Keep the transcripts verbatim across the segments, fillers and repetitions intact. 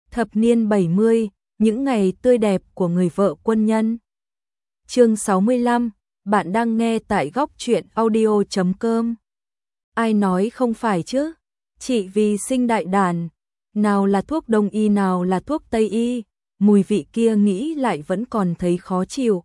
Thập niên bảy mươi, những ngày tươi đẹp của người vợ quân nhân. Chương sáu mươi lăm, bạn đang nghe tại góc truyện audio chấm com. Ai nói không phải chứ? Chị vì sinh đại đàn, nào là thuốc đông y nào là thuốc tây y, mùi vị kia nghĩ lại vẫn còn thấy khó chịu.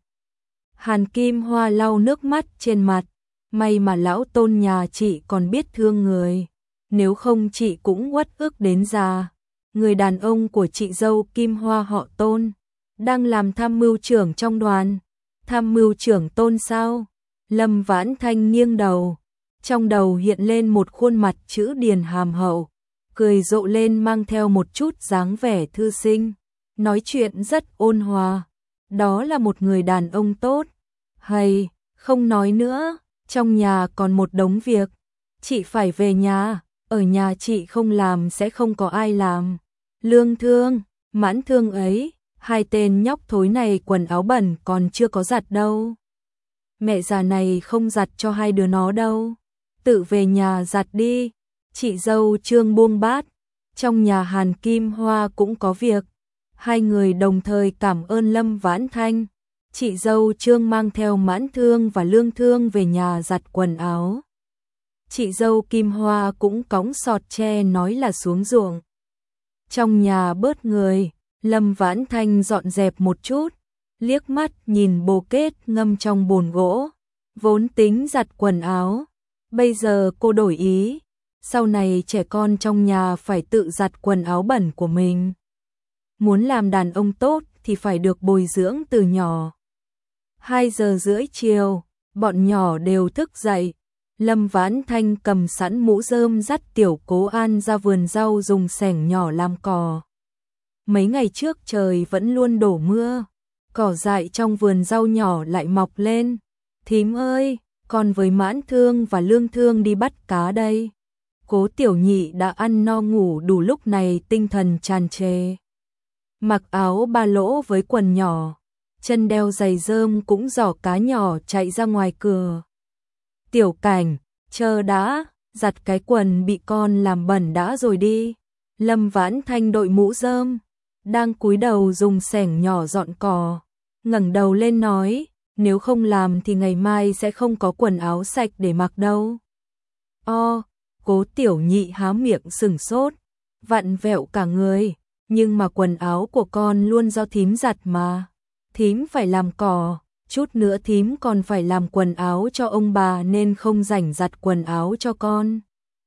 Hàn Kim Hoa lau nước mắt trên mặt, may mà lão Tôn nhà chị còn biết thương người, nếu không chị cũng uất ức đến già. Người đàn ông của chị dâu Kim Hoa họ Tôn, đang làm tham mưu trưởng trong đoàn. Tham mưu trưởng Tôn sao? Lâm Vãn Thanh nghiêng đầu, trong đầu hiện lên một khuôn mặt chữ điền hàm hậu, cười rộ lên mang theo một chút dáng vẻ thư sinh, nói chuyện rất ôn hòa. Đó là một người đàn ông tốt. Hay, không nói nữa, trong nhà còn một đống việc, chị phải về nhà, ở nhà chị không làm sẽ không có ai làm. Lương Thương, Mãn Thương ấy, hai tên nhóc thối này quần áo bẩn còn chưa có giặt đâu. Mẹ già này không giặt cho hai đứa nó đâu, tự về nhà giặt đi. Chị dâu Trương buông bát, trong nhà Hàn Kim Hoa cũng có việc. Hai người đồng thời cảm ơn Lâm Vãn Thanh. Chị dâu Trương mang theo Mãn Thương và Lương Thương về nhà giặt quần áo. Chị dâu Kim Hoa cũng cõng sọt tre nói là xuống ruộng. Trong nhà bớt người, Lâm Vãn Thanh dọn dẹp một chút, liếc mắt nhìn bồ kết ngâm trong bồn gỗ, vốn tính giặt quần áo, bây giờ cô đổi ý, sau này trẻ con trong nhà phải tự giặt quần áo bẩn của mình. Muốn làm đàn ông tốt thì phải được bồi dưỡng từ nhỏ. Hai giờ rưỡi chiều, bọn nhỏ đều thức dậy. Lâm Vãn Thanh cầm sẵn mũ rơm dắt Tiểu Cố An ra vườn rau dùng xẻng nhỏ làm cỏ. Mấy ngày trước trời vẫn luôn đổ mưa, cỏ dại trong vườn rau nhỏ lại mọc lên. Thím ơi, con với Mãn Thương và Lương Thương đi bắt cá đây. Cố Tiểu Nhị đã ăn no ngủ đủ lúc này tinh thần tràn trề. Mặc áo ba lỗ với quần nhỏ, chân đeo giày rơm cũng giỏ cá nhỏ chạy ra ngoài cửa. Tiểu Cảnh, chờ đã, giặt cái quần bị con làm bẩn đã rồi đi. Lâm Vãn Thanh đội mũ rơm, đang cúi đầu dùng xẻng nhỏ dọn cỏ, ngẩng đầu lên nói, nếu không làm thì ngày mai sẽ không có quần áo sạch để mặc đâu. O, Cố Tiểu Nhị há miệng sửng sốt, vặn vẹo cả người, nhưng mà quần áo của con luôn do thím giặt mà, thím phải làm cỏ. Chút nữa thím còn phải làm quần áo cho ông bà nên không rảnh giặt quần áo cho con.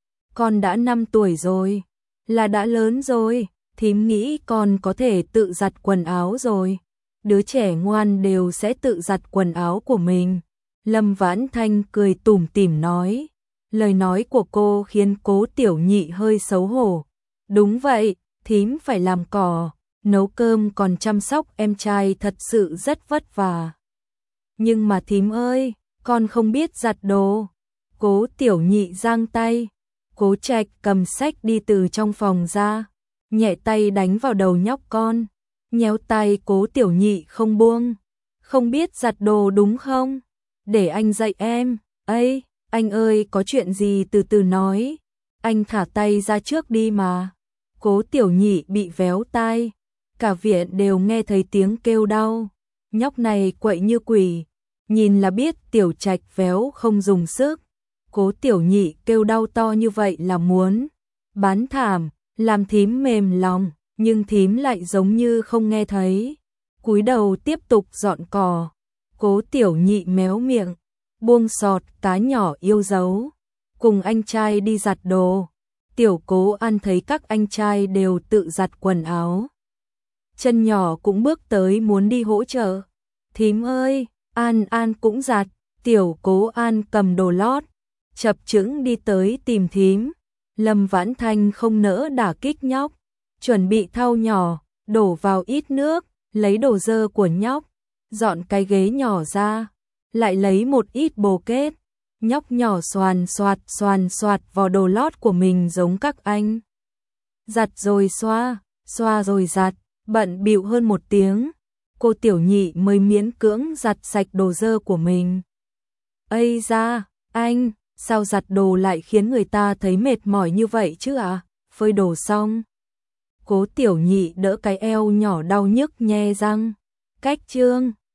Con đã năm tuổi rồi, là đã lớn rồi, thím nghĩ con có thể tự giặt quần áo rồi. Đứa trẻ ngoan đều sẽ tự giặt quần áo của mình. Lâm Vãn Thanh cười tủm tỉm nói. Lời nói của cô khiến Cố Tiểu Nhị hơi xấu hổ. Đúng vậy, thím phải làm cỏ, nấu cơm còn chăm sóc em trai thật sự rất vất vả. Nhưng mà thím ơi, con không biết giặt đồ. Cố Tiểu Nhị giang tay. Cố Trạch cầm sách đi từ trong phòng ra, nhẹ tay đánh vào đầu nhóc con, nhéo tay Cố Tiểu Nhị không buông. Không biết giặt đồ đúng không? Để anh dạy em. Ây, anh ơi, có chuyện gì từ từ nói. Anh thả tay ra trước đi mà. Cố Tiểu Nhị bị véo tai, cả viện đều nghe thấy tiếng kêu đau. Nhóc này quậy như quỷ, nhìn là biết Tiểu Trạch véo không dùng sức. Cố Tiểu Nhị kêu đau to như vậy là muốn bán thảm, làm thím mềm lòng, nhưng thím lại giống như không nghe thấy. Cúi đầu tiếp tục dọn cỏ. Cố Tiểu Nhị méo miệng, buông sọt cá nhỏ yêu dấu, cùng anh trai đi giặt đồ. Tiểu Cố An thấy các anh trai đều tự giặt quần áo, chân nhỏ cũng bước tới muốn đi hỗ trợ. Thím ơi, An An cũng giặt. Tiểu Cố An cầm đồ lót, chập chững đi tới tìm thím. Lâm Vãn Thanh không nỡ đả kích nhóc, chuẩn bị thau nhỏ, đổ vào ít nước, lấy đồ dơ của nhóc, dọn cái ghế nhỏ ra, lại lấy một ít bồ kết. Nhóc nhỏ xoàn xoạt xoàn xoạt vào đồ lót của mình giống các anh. Giặt rồi xoa, xoa rồi giặt, bận bịu hơn một tiếng. Cô Tiểu Nhị mới miễn cưỡng giặt sạch đồ dơ của mình. Ây da, anh, sao giặt đồ lại khiến người ta thấy mệt mỏi như vậy chứ à? Phơi đồ xong, Cố Tiểu Nhị đỡ cái eo nhỏ đau nhức nhe răng. Cách chương